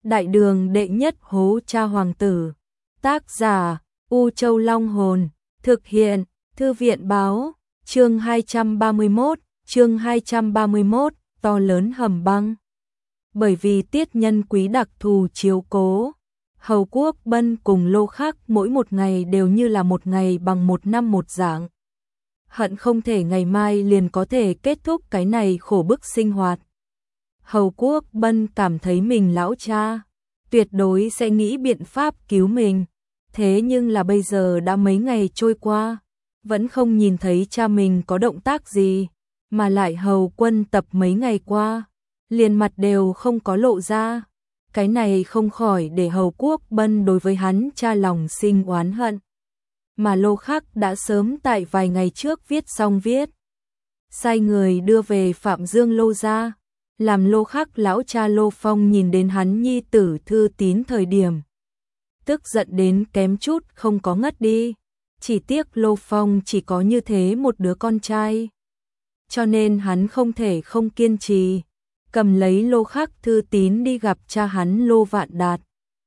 Đại đường đệ nhất hố cha hoàng tử. Tác giả U Châu Long Hồn. Thực hiện Thư viện báo. Chương 231, to lớn hầm băng. Bởi vì tiết nhân quý đặc thù chiếu cố, Hầu Quốc Bân cùng Lô Khắc mỗi một ngày đều như là một ngày bằng một năm một dạng. Hận không thể ngày mai liền có thể kết thúc cái này khổ bức sinh hoạt. Hầu Quốc Bân cảm thấy mình lão cha tuyệt đối sẽ nghĩ biện pháp cứu mình. Thế nhưng là bây giờ đã mấy ngày trôi qua, vẫn không nhìn thấy cha mình có động tác gì, mà lại Hầu Quân Tập mấy ngày qua, liền mặt đều không có lộ ra. Cái này không khỏi để Hầu Quốc Bân đối với hắn cha lòng sinh oán hận. Mà Lô Khắc đã sớm tại vài ngày trước viết xong viết, sai người đưa về Phạm Dương Lô gia, làm Lô Khắc lão cha Lô Phong nhìn đến hắn nhi tử Thư Tín thời điểm, tức giận đến kém chút không có ngất đi. Chỉ tiếc Lô Phong chỉ có như thế một đứa con trai, cho nên hắn không thể không kiên trì, cầm lấy Lô Khắc Thư Tín đi gặp cha hắn Lô Vạn Đạt.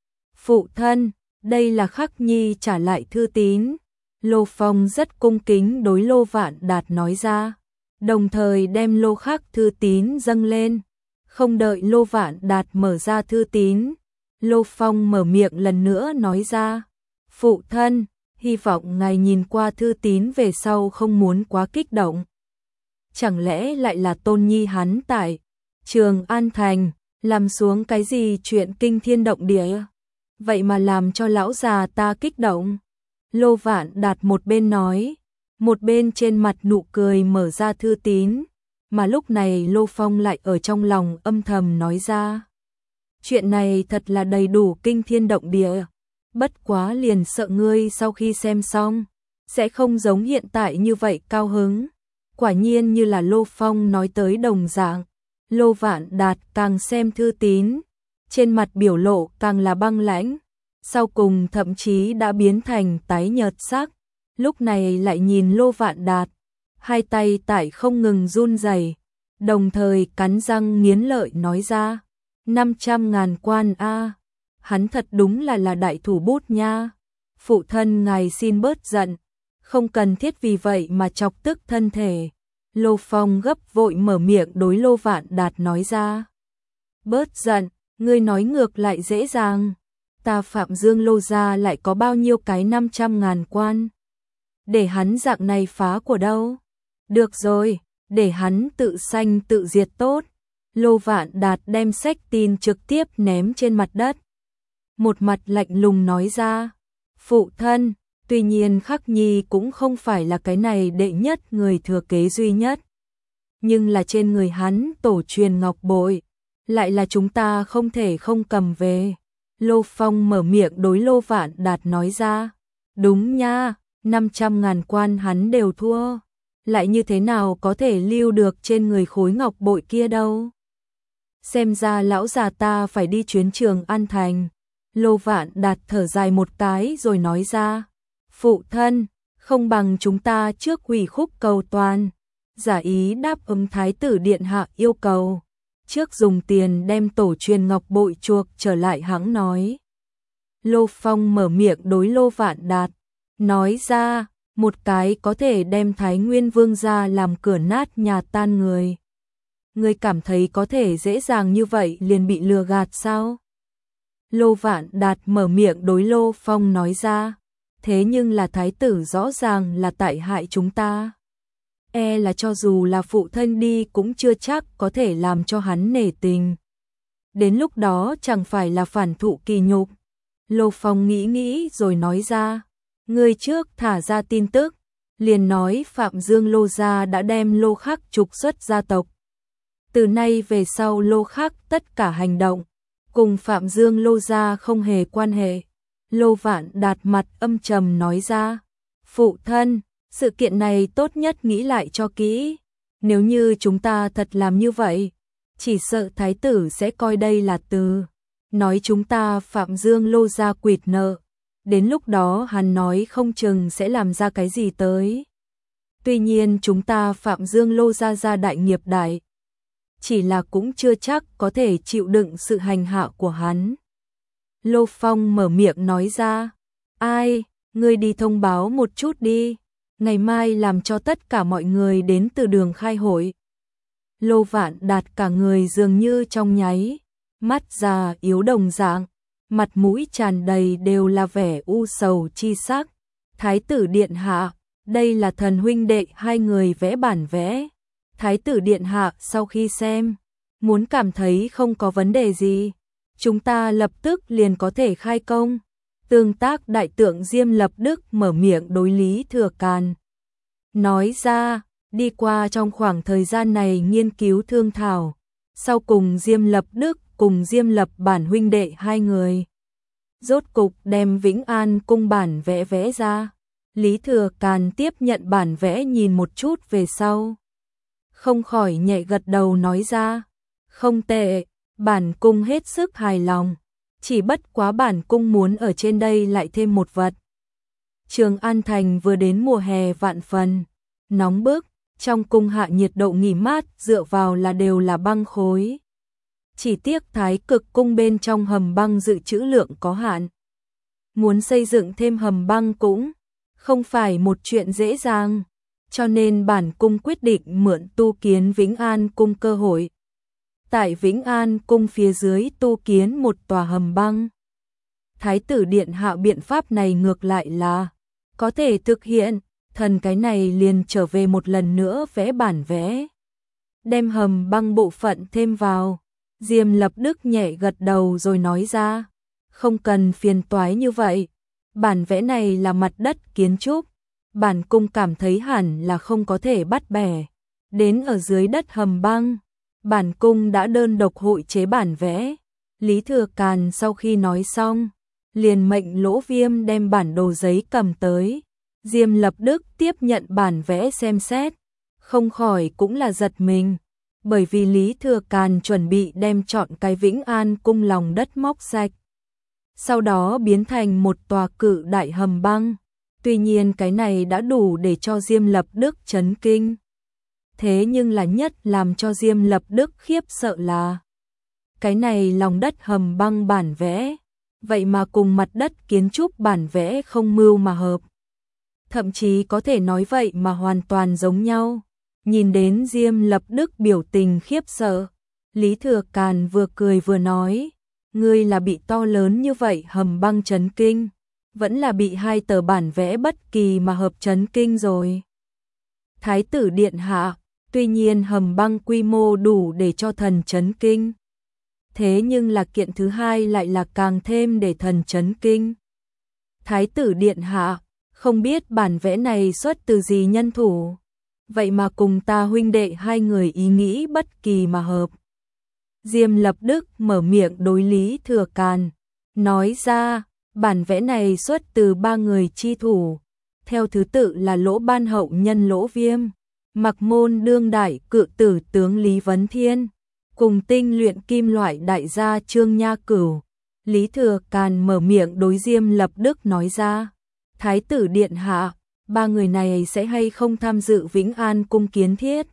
Phụ thân, đây là Khắc Nhi trả lại Thư Tín. Lô Phong rất cung kính đối Lô Vạn Đạt nói ra, đồng thời đem Lô Khắc Thư Tín dâng lên. Không đợi Lô Vạn Đạt mở ra thư tín, Lô Phong mở miệng lần nữa nói ra, phụ thân, hy vọng ngài nhìn qua thư tín về sau không muốn quá kích động. Chẳng lẽ lại là tôn nhi hắn tại Trường An Thành làm xuống cái gì chuyện kinh thiên động địa, vậy mà làm cho lão già ta kích động. Lô Vạn Đạt một bên nói, một bên trên mặt nụ cười mở ra thư tín, mà lúc này Lô Phong lại ở trong lòng âm thầm nói ra, chuyện này thật là đầy đủ kinh thiên động địa, bất quá liền sợ ngươi sau khi xem xong sẽ không giống hiện tại như vậy cao hứng. Quả nhiên như là Lô Phong nói tới đồng dạng, Lô Vạn Đạt càng xem thư tín, trên mặt biểu lộ càng là băng lãnh, sau cùng thậm chí đã biến thành tái nhợt sắc. Lúc này lại nhìn Lô Vạn Đạt, hai tay tại không ngừng run rẩy, đồng thời cắn răng nghiến lợi nói ra, 500.000 quan a, hắn thật đúng là đại thủ bút nha. Phụ thân ngài xin bớt giận, không cần thiết vì vậy mà chọc tức thân thể. Lô Phong gấp vội mở miệng đối Lô Vạn Đạt nói ra, bớt giận, ngươi nói ngược lại dễ dàng, ta Phạm Dương Lô gia lại có bao nhiêu cái 500.000 quan, để hắn dạng này phá của đâu. Được rồi, để hắn tự sanh tự diệt tốt. Lô Vạn Đạt đem sách tin trực tiếp ném trên mặt đất, một mặt lạnh lùng nói ra, phụ thân, tuy nhiên Khắc Nhi cũng không phải là cái này đệ nhất người thừa kế duy nhất, nhưng là trên người hắn tổ truyền ngọc bội, lại là chúng ta không thể không cầm về. Lô Phong mở miệng đối Lô Vạn Đạt nói ra, đúng nha, 500.000 quan hắn đều thua, lại như thế nào có thể lưu được trên người khối ngọc bội kia đâu. Xem ra lão già ta phải đi chuyến Trường An Thành. Lô Vạn Đạt thở dài một cái rồi nói ra, phụ thân, không bằng chúng ta trước ủy khúc cầu toàn, giả ý đáp ứng thái tử điện hạ yêu cầu, trước dùng tiền đem tổ truyền ngọc bội chuộc trở lại hãng nói. Lô Phong mở miệng đối Lô Vạn Đạt, nói ra, một cái có thể đem Thái Nguyên Vương gia làm cửa nát nhà tan người. Ngươi cảm thấy có thể dễ dàng như vậy liền bị lừa gạt sao? Lô Vạn Đạt mở miệng đối Lô Phong nói ra, thế nhưng là thái tử rõ ràng là tại hại chúng ta. E là cho dù là phụ thân đi cũng chưa chắc có thể làm cho hắn nể tình. Đến lúc đó chẳng phải là phản thụ kỳ nhục. Lô Phong nghĩ rồi nói ra, ngươi trước thả ra tin tức, liền nói Phạm Dương Lô gia đã đem Lô Khắc trục xuất gia tộc. Từ nay về sau Lô Khắc tất cả hành động cùng Phạm Dương Lô gia không hề quan hệ. Lô Vạn Đạt mặt âm trầm nói ra, phụ thân, sự kiện này tốt nhất nghĩ lại cho kỹ. Nếu như chúng ta thật làm như vậy, chỉ sợ thái tử sẽ coi đây là từ nói chúng ta Phạm Dương Lô gia quỵt nợ. Đến lúc đó hắn nói không chừng sẽ làm ra cái gì tới. Tuy nhiên chúng ta Phạm Dương Lô gia gia đại nghiệp đại, chỉ là cũng chưa chắc có thể chịu đựng sự hành hạ của hắn. Lô Phong mở miệng nói ra. Ai, ngươi đi thông báo một chút đi, ngày mai làm cho tất cả mọi người đến từ đường khai hội. Lô Vạn Đạt cả người dường như trong nháy, mắt già yếu đồng dạng, mặt mũi tràn đầy đều là vẻ u sầu chi sắc. Thái tử điện hạ, đây là thần huynh đệ hai người vẽ bản vẽ. Thái tử điện hạ sau khi xem, muốn cảm thấy không có vấn đề gì, chúng ta lập tức liền có thể khai công. Tương tác đại tượng Diêm Lập Đức mở miệng đối Lý Thừa Càn. Nói ra, đi qua trong khoảng thời gian này nghiên cứu thương thảo, sau cùng Diêm Lập Đức cùng Diêm Lập bản huynh đệ hai người rốt cục đem Vĩnh An cung bản vẽ vẽ ra. Lý Thừa Càn tiếp nhận bản vẽ nhìn một chút về sau, không khỏi nhẹ gật đầu nói ra, không tệ, bản cung hết sức hài lòng, chỉ bất quá bản cung muốn ở trên đây lại thêm một vật. Trường An Thành vừa đến mùa hè vạn phần, nóng bức, trong cung hạ nhiệt độ nghỉ mát dựa vào là đều là băng khối. Chỉ tiếc Thái Cực cung bên trong hầm băng dự trữ lượng có hạn. Muốn xây dựng thêm hầm băng cũng không phải một chuyện dễ dàng, cho nên bản cung quyết định mượn tu kiến Vĩnh An cung cơ hội. Tại Vĩnh An cung phía dưới tu kiến một tòa hầm băng. Thái tử điện hạ biện pháp này ngược lại là có thể thực hiện, thần cái này liền trở về một lần nữa vẽ bản vẽ, đem hầm băng bộ phận thêm vào. Diêm Lập Đức nhẹ gật đầu rồi nói ra, không cần phiền toái như vậy, bản vẽ này là mặt đất kiến trúc, bản cung cảm thấy hẳn là không có thể bắt bẻ đến ở dưới đất hầm băng. Bản cung đã đơn độc hội chế bản vẽ. Lý Thừa Càn sau khi nói xong, liền mệnh Lỗ Viêm đem bản đồ giấy cầm tới. Diêm Lập Đức tiếp nhận bản vẽ xem xét, không khỏi cũng là giật mình, bởi vì Lý Thừa Càn chuẩn bị đem chọn cái Vĩnh An cung lòng đất móc sạch, sau đó biến thành một tòa cự đại hầm băng. Tuy nhiên cái này đã đủ để cho Diêm Lập Đức chấn kinh. Thế nhưng là nhất làm cho Diêm Lập Đức khiếp sợ là cái này lòng đất hầm băng bản vẽ, vậy mà cùng mặt đất kiến trúc bản vẽ không mưu mà hợp. Thậm chí có thể nói vậy mà hoàn toàn giống nhau. Nhìn đến Diêm Lập Đức biểu tình khiếp sợ, Lý Thừa Càn vừa cười vừa nói, ngươi là bị to lớn như vậy hầm băng chấn kinh, vẫn là bị hai tờ bản vẽ bất kỳ mà hợp chấn kinh rồi. Thái tử điện hạ, tuy nhiên hầm băng quy mô đủ để cho thần chấn kinh, thế nhưng là kiện thứ hai lại là càng thêm để thần chấn kinh. Thái tử điện hạ, không biết bản vẽ này xuất từ gì nhân thủ, vậy mà cùng ta huynh đệ hai người ý nghĩ bất kỳ mà hợp. Diêm Lập Đức mở miệng đối Lý Thừa Càn, nói ra, bản vẽ này xuất từ ba người chi thủ, theo thứ tự là Lỗ Ban hậu nhân Lỗ Viêm, Mặc Môn đương đại cự tử tướng Lý Vấn Thiên, cùng tinh luyện kim loại đại gia Trương Nha Cửu. Lý Thừa Càn mở miệng đối Diêm Lập Đức nói ra, Thái tử điện hạ, ba người này sẽ hay không tham dự Vĩnh An cung kiến thiết?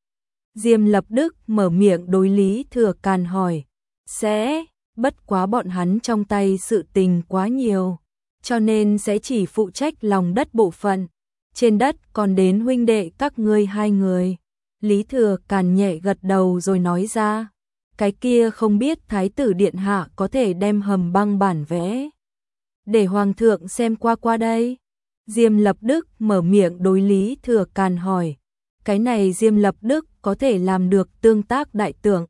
Diêm Lập Đức mở miệng đối Lý Thừa Càn hỏi, sẽ, bất quá bọn hắn trong tay sự tình quá nhiều, cho nên sẽ chỉ phụ trách lòng đất bộ phận, trên đất còn đến huynh đệ các ngươi hai người. Lý Thừa Càn nhẹ gật đầu rồi nói ra, cái kia không biết Thái tử điện hạ có thể đem hầm băng bản vẽ để hoàng thượng xem qua đây. Diêm Lập Đức mở miệng đối Lý Thừa Càn hỏi, cái này Diêm Lập Đức có thể làm được tương tác đại tượng.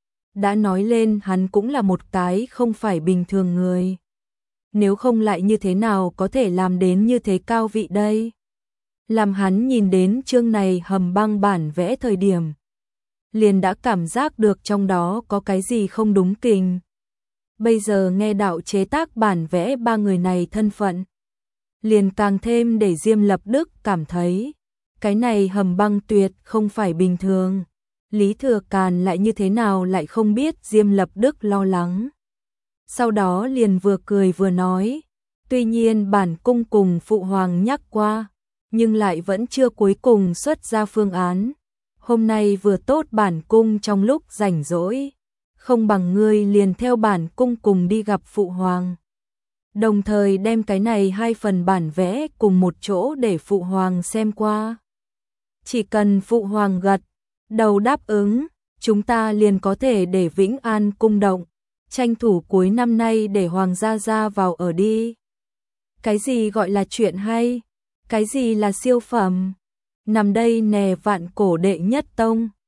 Đã nói lên hắn cũng là một cái không phải bình thường người. Nếu không lại như thế nào có thể làm đến như thế cao vị đây? Làm hắn nhìn đến chương này hầm băng bản vẽ thời điểm, liền đã cảm giác được trong đó có cái gì không đúng kình. Bây giờ nghe đạo chế tác bản vẽ ba người này thân phận, liền càng thêm để Diêm Lập Đức cảm thấy cái này hầm băng tuyệt không phải bình thường. Lý Thừa Càn lại như thế nào lại không biết Diêm Lập Đức lo lắng. Sau đó liền vừa cười vừa nói, tuy nhiên bản cung cùng phụ hoàng nhắc qua, nhưng lại vẫn chưa cuối cùng xuất ra phương án. Hôm nay vừa tốt bản cung trong lúc rảnh rỗi, không bằng ngươi liền theo bản cung cùng đi gặp phụ hoàng. Đồng thời đem cái này 2 phần bản vẽ cùng một chỗ để phụ hoàng xem qua. Chỉ cần phụ hoàng gật đầu đáp ứng, chúng ta liền có thể để Vĩnh An cung động, tranh thủ cuối năm nay để hoàng gia ra vào ở đi. Cái gì gọi là chuyện hay? Cái gì là siêu phẩm? Nằm đây nè Vạn Cổ đệ nhất tông.